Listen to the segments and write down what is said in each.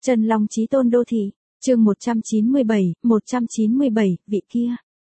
Chân Long Chí Tôn Đô Thị, chương 197, vị kia.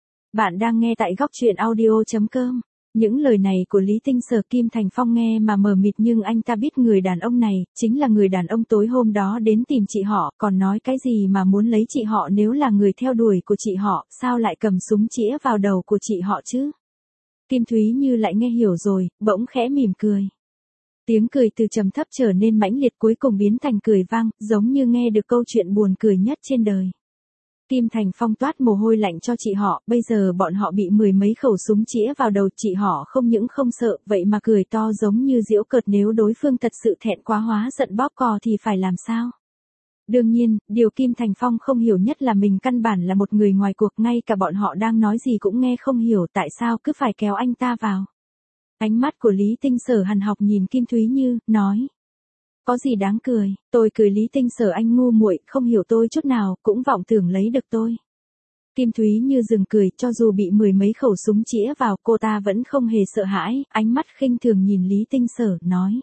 Bạn đang nghe tại góc truyện audio.com. Những lời này của Lý Tinh Sở Kim Thành Phong nghe mà mờ mịt, nhưng anh ta biết người đàn ông này chính là người đàn ông tối hôm đó đến tìm chị họ, còn nói cái gì mà muốn lấy chị họ, nếu là người theo đuổi của chị họ, sao lại cầm súng chĩa vào đầu của chị họ chứ? Kim Thúy Như lại nghe hiểu rồi, bỗng khẽ mỉm cười. Tiếng cười từ trầm thấp trở nên mãnh liệt, cuối cùng biến thành cười vang, giống như nghe được câu chuyện buồn cười nhất trên đời. Kim Thành Phong toát mồ hôi lạnh cho chị họ, bây giờ bọn họ bị mười mấy khẩu súng chĩa vào đầu, chị họ không những không sợ, vậy mà cười to giống như giễu cợt, nếu đối phương thật sự thẹn quá hóa giận bóp cò thì phải làm sao? Đương nhiên, điều Kim Thành Phong không hiểu nhất là mình căn bản là một người ngoài cuộc, ngay cả bọn họ đang nói gì cũng nghe không hiểu, tại sao cứ phải kéo anh ta vào. Ánh mắt của Lý Tinh Sở hằn học nhìn Kim Thúy Như, nói. Có gì đáng cười, tôi cười Lý Tinh Sở, anh ngu muội, không hiểu tôi chút nào, cũng vọng tưởng lấy được tôi. Kim Thúy Như dừng cười, cho dù bị mười mấy khẩu súng chĩa vào, cô ta vẫn không hề sợ hãi, ánh mắt khinh thường nhìn Lý Tinh Sở, nói.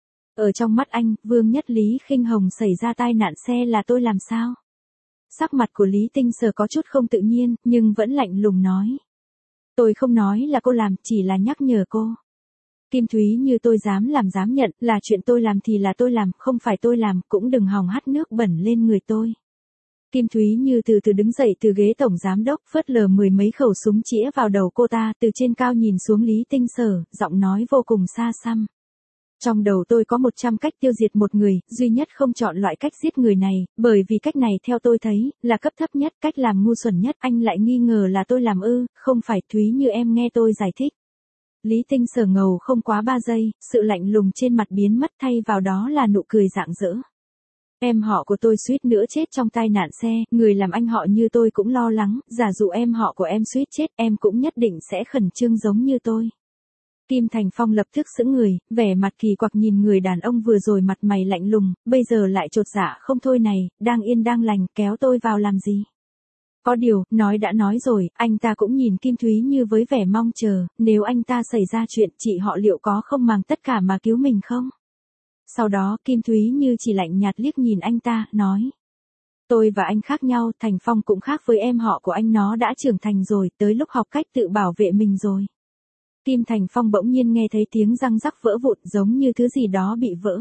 Ở trong mắt anh, Vương Nhất Lý Khinh Hồng xảy ra tai nạn xe là tôi làm sao? Sắc mặt của Lý Tinh Sở có chút không tự nhiên, nhưng vẫn lạnh lùng nói. Tôi không nói là cô làm, chỉ là nhắc nhở cô. Kim Thúy Như, tôi dám làm dám nhận, là chuyện tôi làm thì là tôi làm, không phải tôi làm, cũng đừng hòng hắt nước bẩn lên người tôi. Kim Thúy Như từ từ đứng dậy từ ghế tổng giám đốc, phớt lờ mười mấy khẩu súng chĩa vào đầu cô ta, từ trên cao nhìn xuống Lý Tinh Sở, giọng nói vô cùng xa xăm. Trong đầu tôi có 100 cách tiêu diệt một người, duy nhất không chọn loại cách giết người này, bởi vì cách này theo tôi thấy, là cấp thấp nhất, cách làm ngu xuẩn nhất, anh lại nghi ngờ là tôi làm ư? Không phải. Thúy Như, em nghe tôi giải thích. Lý Tinh Sở ngầu không quá 3 giây, sự lạnh lùng trên mặt biến mất, thay vào đó là nụ cười rạng rỡ. Em họ của tôi suýt nữa chết trong tai nạn xe, người làm anh họ như tôi cũng lo lắng, giả dụ em họ của em suýt chết, em cũng nhất định sẽ khẩn trương giống như tôi. Kim Thành Phong lập tức sững người, vẻ mặt kỳ quặc nhìn người đàn ông vừa rồi mặt mày lạnh lùng, bây giờ lại chột dạ không thôi này, đang yên đang lành, kéo tôi vào làm gì? Có điều, nói đã nói rồi, anh ta cũng nhìn Kim Thúy Như với vẻ mong chờ, nếu anh ta xảy ra chuyện, chị họ liệu có không màng tất cả mà cứu mình không? Sau đó, Kim Thúy Như chỉ lạnh nhạt liếc nhìn anh ta, nói. Tôi và anh khác nhau, Thành Phong cũng khác với em họ của anh, nó đã trưởng thành rồi, tới lúc học cách tự bảo vệ mình rồi. Kim Thành Phong bỗng nhiên nghe thấy tiếng răng rắc vỡ vụn, giống như thứ gì đó bị vỡ.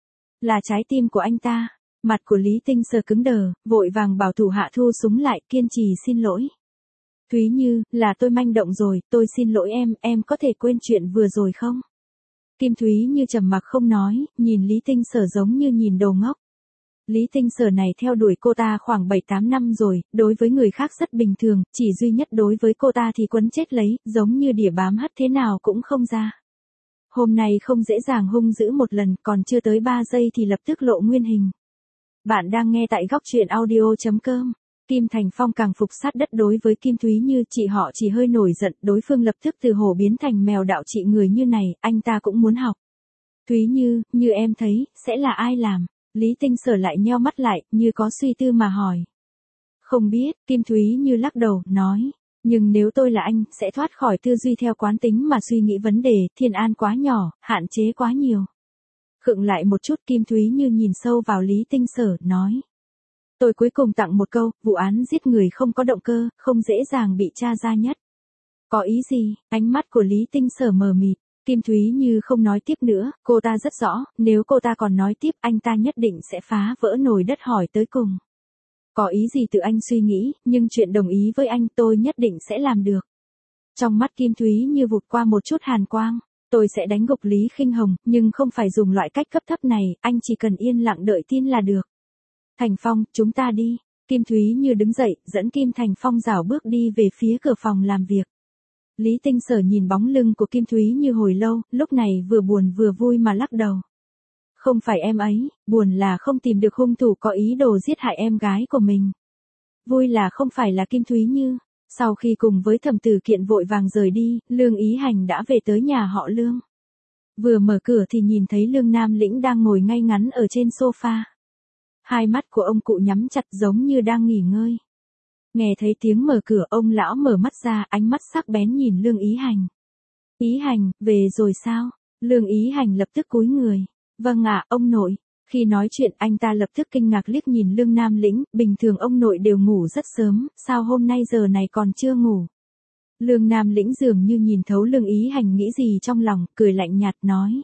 Là trái tim của anh ta. Mặt của Lý Tinh Sở cứng đờ, vội vàng bảo thủ hạ thu súng lại, kiên trì xin lỗi. Thúy Như, là tôi manh động rồi, tôi xin lỗi em có thể quên chuyện vừa rồi không? Kim Thúy Như trầm mặc không nói, nhìn Lý Tinh Sở giống như nhìn đồ ngốc. Lý Tinh Sở này theo đuổi cô ta khoảng 7-8 năm rồi, đối với người khác rất bình thường, chỉ duy nhất đối với cô ta thì quấn chết lấy, giống như đỉa bám hất thế nào cũng không ra. Hôm nay không dễ dàng hung dữ một lần, còn chưa tới 3 giây thì lập tức lộ nguyên hình. Bạn đang nghe tại góc truyện audio.com. Kim Thành Phong càng phục sát đất đối với Kim Thúy Như, chị họ chỉ hơi nổi giận, đối phương lập tức từ hổ biến thành mèo đạo trị người như này, anh ta cũng muốn học. Thúy Như, như em thấy, sẽ là ai làm? Lý Tinh Sở lại nheo mắt lại, như có suy tư mà hỏi. Không biết, Kim Thúy Như lắc đầu, nói. Nhưng nếu tôi là anh, sẽ thoát khỏi tư duy theo quán tính mà suy nghĩ vấn đề, Thiên An quá nhỏ, hạn chế quá nhiều. Khựng lại một chút, Kim Thúy Như nhìn sâu vào Lý Tinh Sở, nói. Tôi cuối cùng tặng một câu, vụ án giết người không có động cơ, không dễ dàng bị tra ra nhất. Có ý gì? Ánh mắt của Lý Tinh Sở mờ mịt. Kim Thúy Như không nói tiếp nữa, cô ta rất rõ, nếu cô ta còn nói tiếp, anh ta nhất định sẽ phá vỡ nồi đất hỏi tới cùng. Có ý gì tự anh suy nghĩ, nhưng chuyện đồng ý với anh tôi nhất định sẽ làm được. Trong mắt Kim Thúy Như vụt qua một chút hàn quang. Tôi sẽ đánh gục Lý Khinh Hồng, nhưng không phải dùng loại cách cấp thấp này, anh chỉ cần yên lặng đợi tin là được. Thành Phong, chúng ta đi. Kim Thúy Như đứng dậy, dẫn Kim Thành Phong rảo bước đi về phía cửa phòng làm việc. Lý Tinh Sở nhìn bóng lưng của Kim Thúy Như hồi lâu, lúc này vừa buồn vừa vui mà lắc đầu. Không phải em ấy, buồn là không tìm được hung thủ có ý đồ giết hại em gái của mình. Vui là không phải là Kim Thúy Như. Sau khi cùng với Thẩm Tử Kiện vội vàng rời đi, Lương Ý Hành đã về tới nhà họ Lương. Vừa mở cửa thì nhìn thấy Lương Nam Lĩnh đang ngồi ngay ngắn ở trên sofa. Hai mắt của ông cụ nhắm chặt giống như đang nghỉ ngơi. Nghe thấy tiếng mở cửa, ông lão mở mắt ra, ánh mắt sắc bén nhìn Lương Ý Hành. Ý Hành, về rồi sao? Lương Ý Hành lập tức cúi người. Vâng ạ, ông nội. Khi nói chuyện anh ta lập tức kinh ngạc liếc nhìn Lương Nam Lĩnh, bình thường ông nội đều ngủ rất sớm, sao hôm nay giờ này còn chưa ngủ. Lương Nam Lĩnh dường như nhìn thấu Lương Ý Hành nghĩ gì trong lòng, cười lạnh nhạt nói.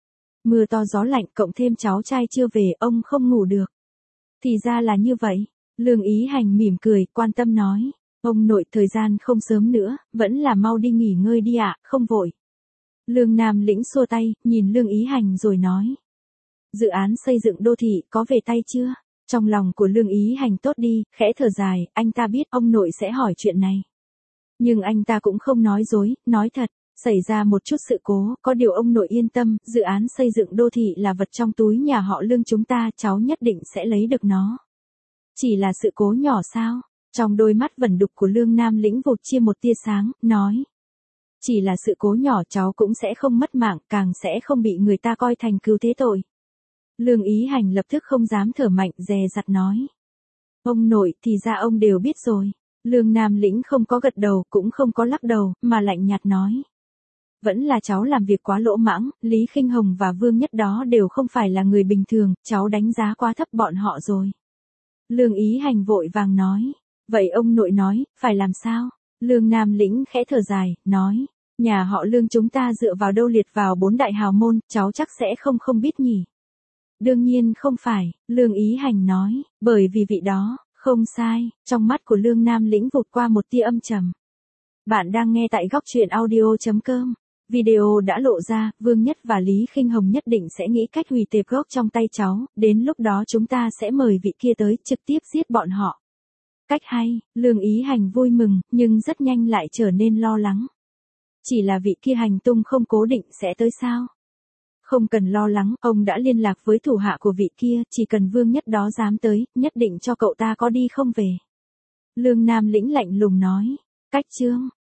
Mưa to gió lạnh cộng thêm cháu trai chưa về, ông không ngủ được. Thì ra là như vậy. Lương Ý Hành mỉm cười, quan tâm nói. Ông nội thời gian không sớm nữa, vẫn là mau đi nghỉ ngơi đi ạ, không vội. Lương Nam Lĩnh xua tay, nhìn Lương Ý Hành rồi nói. Dự án xây dựng đô thị có về tay chưa? Trong lòng của Lương Ý Hành tốt đi, khẽ thở dài, anh ta biết ông nội sẽ hỏi chuyện này. Nhưng anh ta cũng không nói dối, nói thật, xảy ra một chút sự cố, có điều ông nội yên tâm, dự án xây dựng đô thị là vật trong túi nhà họ Lương chúng ta, cháu nhất định sẽ lấy được nó. Chỉ là sự cố nhỏ sao? Trong đôi mắt vẩn đục của Lương Nam Lĩnh vụt chia một tia sáng, nói. Chỉ là sự cố nhỏ cháu cũng sẽ không mất mạng, càng sẽ không bị người ta coi thành cứu thế tội. Lương Ý Hành lập tức không dám thở mạnh, dè dặt nói. Ông nội, thì ra ông đều biết rồi. Lương Nam Lĩnh không có gật đầu, cũng không có lắc đầu, mà lạnh nhạt nói. Vẫn là cháu làm việc quá lỗ mãng, Lý Khinh Hồng và Vương Nhất đó đều không phải là người bình thường, cháu đánh giá quá thấp bọn họ rồi. Lương Ý Hành vội vàng nói. Vậy ông nội nói, phải làm sao? Lương Nam Lĩnh khẽ thở dài, nói. Nhà họ Lương chúng ta dựa vào đâu liệt vào 4 đại hào môn, cháu chắc sẽ không biết nhỉ. Đương nhiên không phải, Lương Ý Hành nói, bởi vì vị đó, không sai, trong mắt của Lương Nam Lĩnh vụt qua một tia âm trầm. Bạn đang nghe tại góc truyện audio.com. Video đã lộ ra, Vương Nhất và Lý Khinh Hồng nhất định sẽ nghĩ cách hủy tệp gốc trong tay cháu, đến lúc đó chúng ta sẽ mời vị kia tới, trực tiếp giết bọn họ. Cách hay, Lương Ý Hành vui mừng, nhưng rất nhanh lại trở nên lo lắng. Chỉ là vị kia hành tung không cố định sẽ tới sao? Không cần lo lắng, ông đã liên lạc với thủ hạ của vị kia, chỉ cần Vương Nhất đó dám tới, nhất định cho cậu ta có đi không về. Lương Nam Lĩnh lạnh lùng nói. Cách chương.